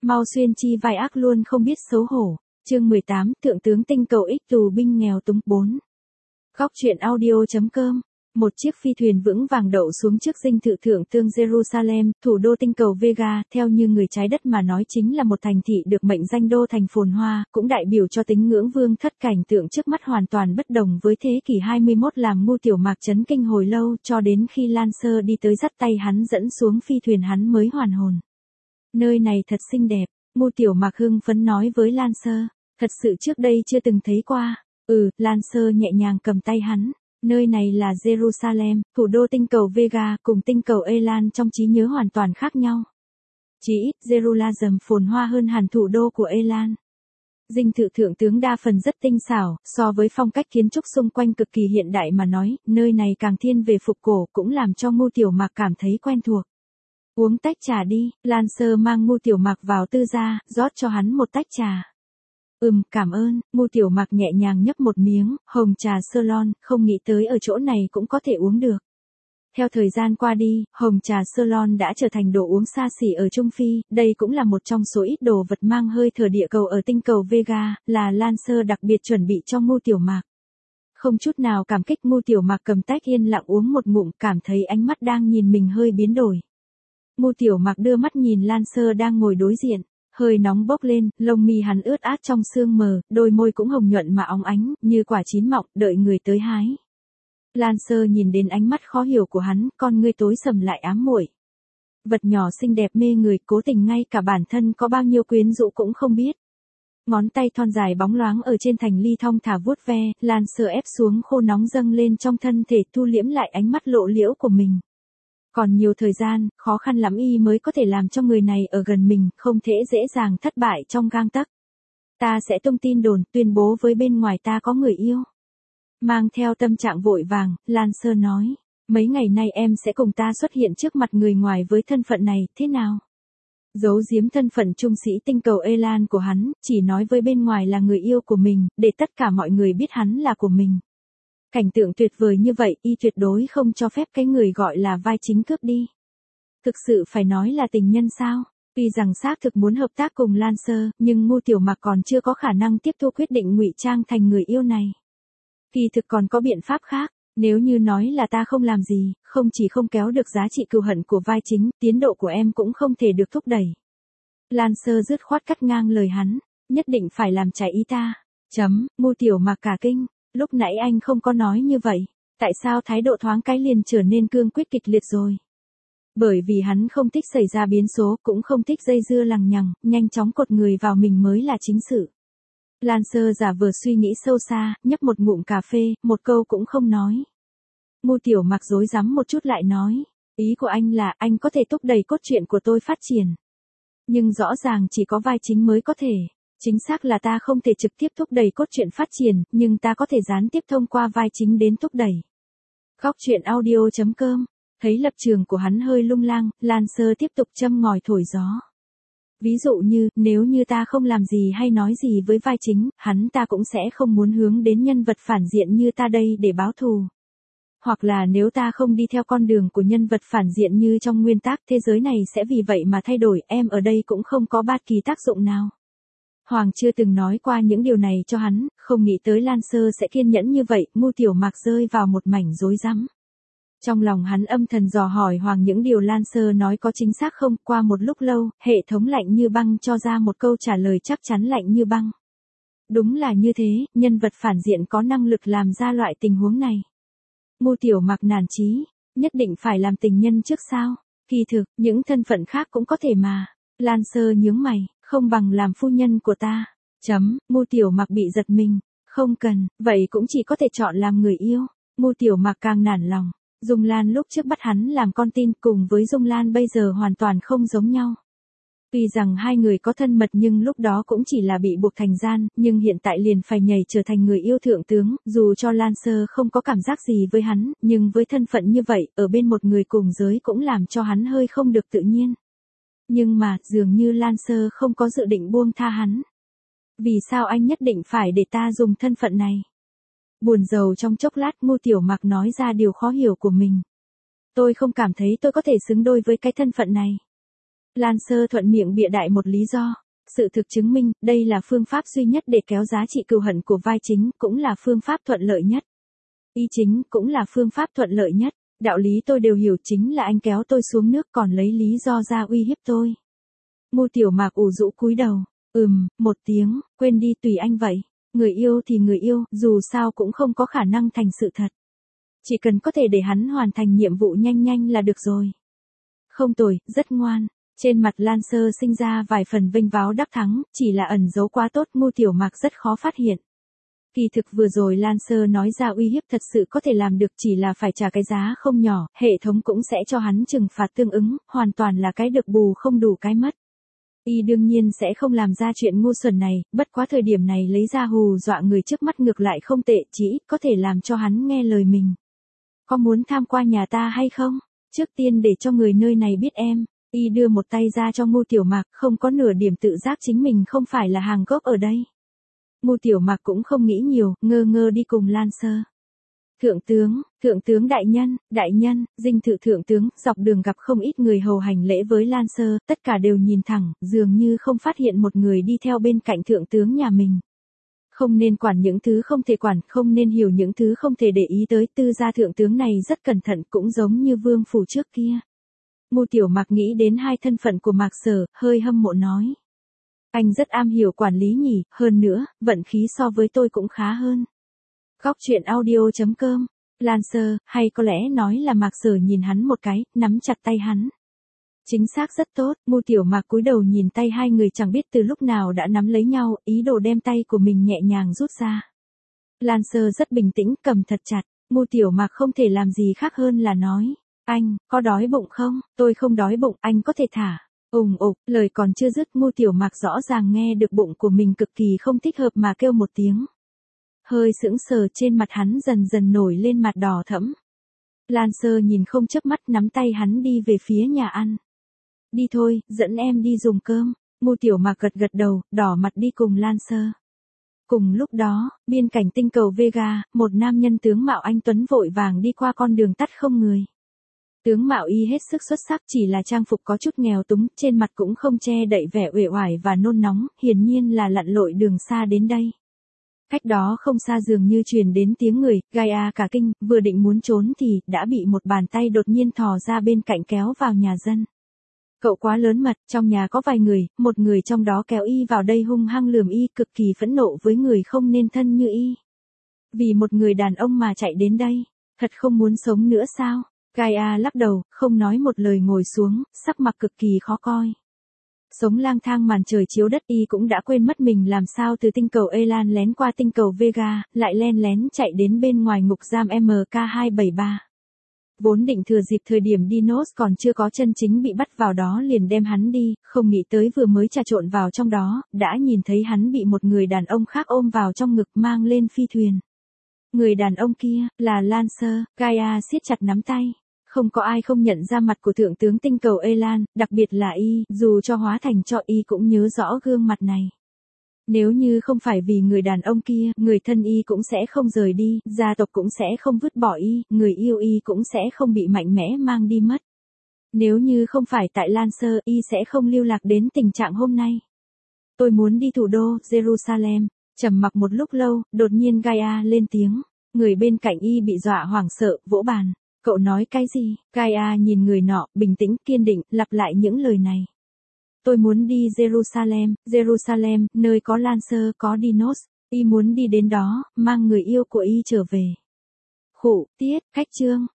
Mau xuyên chi vai ác luôn không biết xấu hổ. Chương 18, thượng tướng tinh cầu ích tù binh nghèo túng 4. Góc truyện audio.com. Một chiếc phi thuyền vững vàng đậu xuống trước dinh thự thượng tướng Jerusalem, thủ đô tinh cầu Vega, theo như người trái đất mà nói chính là một thành thị được mệnh danh đô thành phồn hoa, cũng đại biểu cho tín ngưỡng vương thất. Cảnh tượng trước mắt hoàn toàn bất đồng với thế kỷ 21 làm Ngưu Tiểu Mạc chấn kinh hồi lâu, cho đến khi Lancer đi tới dắt tay hắn dẫn xuống phi thuyền hắn mới hoàn hồn. Nơi này thật xinh đẹp, Ngưu Tiểu Mạc hưng phấn nói với Lancer, thật sự trước đây chưa từng thấy qua. Lancer nhẹ nhàng cầm tay hắn. Nơi này là Jerusalem, thủ đô tinh cầu Vega, cùng tinh cầu Elan trong trí nhớ hoàn toàn khác nhau. Chỉ ít, Jerusalem phồn hoa hơn hẳn thủ đô của Elan. Dinh thự thượng tướng đa phần rất tinh xảo, so với phong cách kiến trúc xung quanh cực kỳ hiện đại mà nói, nơi này càng thiên về phục cổ cũng làm cho Ngưu Tiểu Mạc cảm thấy quen thuộc. Uống tách trà đi, Lancer mang Ngưu Tiểu Mạc vào tư gia, rót cho hắn một tách trà. Cảm ơn, Ngưu Tiểu Mạc nhẹ nhàng nhấp một miếng, hồng trà Ceylon, không nghĩ tới ở chỗ này cũng có thể uống được. Theo thời gian qua đi, hồng trà Ceylon đã trở thành đồ uống xa xỉ ở Trung Phi, đây cũng là một trong số ít đồ vật mang hơi thở địa cầu ở tinh cầu Vega, là Lancer đặc biệt chuẩn bị cho Ngưu Tiểu Mạc. Không chút nào cảm kích, Ngưu Tiểu Mạc cầm tách yên lặng uống một ngụm, cảm thấy ánh mắt đang nhìn mình hơi biến đổi. Ngưu Tiểu Mạc đưa mắt nhìn Lancer đang ngồi đối diện. Hơi nóng bốc lên, lông mi hắn ướt át trong sương mờ, đôi môi cũng hồng nhuận mà óng ánh, như quả chín mọng, đợi người tới hái. Lancer nhìn đến ánh mắt khó hiểu của hắn, con ngươi tối sầm lại ám muội. Vật nhỏ xinh đẹp mê người, cố tình ngay cả bản thân có bao nhiêu quyến rũ cũng không biết. Ngón tay thon dài bóng loáng ở trên thành ly thong thả vuốt ve, Lancer ép xuống khô nóng dâng lên trong thân thể, thu liễm lại ánh mắt lộ liễu của mình. Còn nhiều thời gian, khó khăn lắm y mới có thể làm cho người này ở gần mình, không thể dễ dàng thất bại trong gang tấc. Ta sẽ tung tin đồn, tuyên bố với bên ngoài ta có người yêu. Mang theo tâm trạng vội vàng, Lancer nói, mấy ngày nay em sẽ cùng ta xuất hiện trước mặt người ngoài với thân phận này, thế nào? Giấu giếm thân phận trung sĩ tinh cầu Elan của hắn, chỉ nói với bên ngoài là người yêu của mình, để tất cả mọi người biết hắn là của mình. Cảnh tượng tuyệt vời như vậy, y tuyệt đối không cho phép cái người gọi là vai chính cướp đi. Thực sự phải nói là tình nhân sao? Tuy rằng xác thực muốn hợp tác cùng Lancer, nhưng Ngưu Tiểu Mạc còn chưa có khả năng tiếp thu quyết định ngụy trang thành người yêu này. Kỳ thực còn có biện pháp khác, nếu như nói là ta không làm gì, không chỉ không kéo được giá trị cừu hận của vai chính, tiến độ của em cũng không thể được thúc đẩy. Lancer dứt khoát cắt ngang lời hắn, nhất định phải làm trái ý ta. Ngưu Tiểu Mạc cả kinh. Lúc nãy anh không có nói như vậy, tại sao thái độ thoáng cái liền trở nên cương quyết kịch liệt rồi? Bởi vì hắn không thích xảy ra biến số, cũng không thích dây dưa lằng nhằng, nhanh chóng cột người vào mình mới là chính sự. Lancer giả vờ suy nghĩ sâu xa, nhấp một ngụm cà phê, một câu cũng không nói. Ngưu Tiểu Mạc rối rắm một chút lại nói, ý của anh là anh có thể thúc đẩy cốt truyện của tôi phát triển. Nhưng rõ ràng chỉ có vai chính mới có thể. Chính xác là ta không thể trực tiếp thúc đẩy cốt truyện phát triển, nhưng ta có thể gián tiếp thông qua vai chính đến thúc đẩy. Góc truyện audio.com. Thấy lập trường của hắn hơi lung lang, Lancer tiếp tục châm ngòi thổi gió. Ví dụ như, nếu như ta không làm gì hay nói gì với vai chính, hắn ta cũng sẽ không muốn hướng đến nhân vật phản diện như ta đây để báo thù. Hoặc là nếu ta không đi theo con đường của nhân vật phản diện như trong nguyên tác, thế giới này sẽ vì vậy mà thay đổi, em ở đây cũng không có bất kỳ tác dụng nào. Hoàng chưa từng nói qua những điều này cho hắn, không nghĩ tới Lancer sẽ kiên nhẫn như vậy, Ngưu Tiểu Mạc rơi vào một mảnh rối rắm. Trong lòng hắn âm thầm dò hỏi Hoàng những điều Lancer nói có chính xác không, qua một lúc lâu, hệ thống lạnh như băng cho ra một câu trả lời chắc chắn lạnh như băng. Đúng là như thế, nhân vật phản diện có năng lực làm ra loại tình huống này. Ngưu Tiểu Mạc nản chí, nhất định phải làm tình nhân trước sao? Kỳ thực, những thân phận khác cũng có thể mà. Lancer nhướng mày. Không bằng làm phu nhân của ta. Ngưu Tiểu Mạc bị giật mình. Không cần, vậy cũng chỉ có thể chọn làm người yêu. Ngưu Tiểu Mạc càng nản lòng. Dung Lan lúc trước bắt hắn làm con tin cùng với Dung Lan bây giờ hoàn toàn không giống nhau. Tuy rằng hai người có thân mật nhưng lúc đó cũng chỉ là bị buộc thành gian, nhưng hiện tại liền phải nhảy trở thành người yêu thượng tướng, dù cho Lancer không có cảm giác gì với hắn, nhưng với thân phận như vậy, ở bên một người cùng giới cũng làm cho hắn hơi không được tự nhiên. Nhưng mà, dường như Lancer không có dự định buông tha hắn. Vì sao anh nhất định phải để ta dùng thân phận này? Buồn rầu trong chốc lát, Ngưu Tiểu Mạc nói ra điều khó hiểu của mình. Tôi không cảm thấy tôi có thể xứng đôi với cái thân phận này. Lancer thuận miệng bịa đại một lý do. Sự thực chứng minh, đây là phương pháp duy nhất để kéo giá trị cừu hận của vai chính, cũng là phương pháp thuận lợi nhất. Y chính, cũng là phương pháp thuận lợi nhất. Đạo lý tôi đều hiểu, chính là anh kéo tôi xuống nước còn lấy lý do ra uy hiếp tôi. Ngô Tiểu Mạc ủ rũ cúi đầu. Một tiếng, quên đi, tùy anh vậy. Người yêu thì người yêu, dù sao cũng không có khả năng thành sự thật. Chỉ cần có thể để hắn hoàn thành nhiệm vụ nhanh nhanh là được rồi. Không tồi, rất ngoan. Trên mặt Lancer sinh ra vài phần vênh váo đắc thắng, chỉ là ẩn giấu quá tốt, Ngô Tiểu Mạc rất khó phát hiện. Kỳ thực vừa rồi Lancer nói ra uy hiếp thật sự có thể làm được, chỉ là phải trả cái giá không nhỏ, hệ thống cũng sẽ cho hắn trừng phạt tương ứng, hoàn toàn là cái được bù không đủ cái mất. Y đương nhiên sẽ không làm ra chuyện ngu xuẩn này, bất quá thời điểm này lấy ra hù dọa người trước mắt ngược lại không tệ, chỉ ít có thể làm cho hắn nghe lời mình. Có muốn tham qua nhà ta hay không? Trước tiên để cho người nơi này biết em. Y đưa một tay ra cho Ngô Tiểu Mạc, không có nửa điểm tự giác chính mình không phải là hàng gốc ở đây. Ngô Tiểu Mạc cũng không nghĩ nhiều, ngơ ngơ đi cùng Lancer. Thượng tướng đại nhân, dinh thự thượng tướng, dọc đường gặp không ít người hầu hành lễ với Lancer, tất cả đều nhìn thẳng, dường như không phát hiện một người đi theo bên cạnh thượng tướng nhà mình. Không nên quản những thứ không thể quản, không nên hiểu những thứ không thể để ý tới, tư gia thượng tướng này rất cẩn thận, cũng giống như vương phủ trước kia. Ngô Tiểu Mạc nghĩ đến hai thân phận của Mạc Sở, hơi hâm mộ nói. Anh rất am hiểu quản lý nhỉ, hơn nữa, vận khí so với tôi cũng khá hơn. Góc truyện audio.com, Lancer, hay có lẽ nói là Mạc Sở nhìn hắn một cái, nắm chặt tay hắn. Chính xác rất tốt, Ngô Tiểu Mạc cúi đầu nhìn tay hai người chẳng biết từ lúc nào đã nắm lấy nhau, ý đồ đem tay của mình nhẹ nhàng rút ra. Lancer rất bình tĩnh, cầm thật chặt, Ngô Tiểu Mạc không thể làm gì khác hơn là nói. Anh, có đói bụng không? Tôi không đói bụng, anh có thể thả. Lời còn chưa dứt, Ngô Tiểu Mạc rõ ràng nghe được bụng của mình cực kỳ không thích hợp mà kêu một tiếng. Hơi sững sờ, trên mặt hắn dần dần nổi lên mặt đỏ thẫm. Lancer nhìn không chớp mắt, nắm tay hắn đi về phía nhà ăn. Đi thôi, dẫn em đi dùng cơm. Ngô Tiểu Mạc gật gật đầu, đỏ mặt đi cùng Lancer. Cùng lúc đó, biên cảnh tinh cầu Vega, một nam nhân tướng mạo anh tuấn vội vàng đi qua con đường tắt không người. Tướng mạo y hết sức xuất sắc, chỉ là trang phục có chút nghèo túng, trên mặt cũng không che đậy vẻ uể oải và nôn nóng, hiển nhiên là lặn lội đường xa đến đây. Cách đó không xa dường như truyền đến tiếng người, Gaia cả kinh, vừa định muốn trốn thì đã bị một bàn tay đột nhiên thò ra bên cạnh kéo vào nhà dân. Cậu quá lớn mật, trong nhà có vài người, một người trong đó kéo y vào đây hung hăng lườm y, cực kỳ phẫn nộ với người không nên thân như y. Vì một người đàn ông mà chạy đến đây, thật không muốn sống nữa sao? Gaia lắc đầu, không nói một lời ngồi xuống, sắc mặt cực kỳ khó coi. Sống lang thang màn trời chiếu đất, y cũng đã quên mất mình làm sao từ tinh cầu Elan lén qua tinh cầu Vega, lại len lén chạy đến bên ngoài ngục giam MK273. Vốn định thừa dịp thời điểm Dinos còn chưa có chân chính bị bắt vào đó liền đem hắn đi, không nghĩ tới vừa mới trà trộn vào trong đó, đã nhìn thấy hắn bị một người đàn ông khác ôm vào trong ngực mang lên phi thuyền. Người đàn ông kia, là Lancer, Gaia siết chặt nắm tay. Không có ai không nhận ra mặt của thượng tướng tinh cầu Elan, đặc biệt là y, dù cho hóa thành cho y cũng nhớ rõ gương mặt này. Nếu như không phải vì người đàn ông kia, người thân y cũng sẽ không rời đi, gia tộc cũng sẽ không vứt bỏ y, người yêu y cũng sẽ không bị mạnh mẽ mang đi mất. Nếu như không phải tại Lancer, y sẽ không lưu lạc đến tình trạng hôm nay. Tôi muốn đi thủ đô, Jerusalem. Trầm mặc một lúc lâu, đột nhiên Gaia lên tiếng. Người bên cạnh y bị dọa hoảng sợ, vỗ bàn. Cậu nói cái gì? Gaia nhìn người nọ, bình tĩnh, kiên định, lặp lại những lời này. Tôi muốn đi Jerusalem, nơi có Lancer, có Dinos. Y muốn đi đến đó, mang người yêu của y trở về. Tiết, khách chương.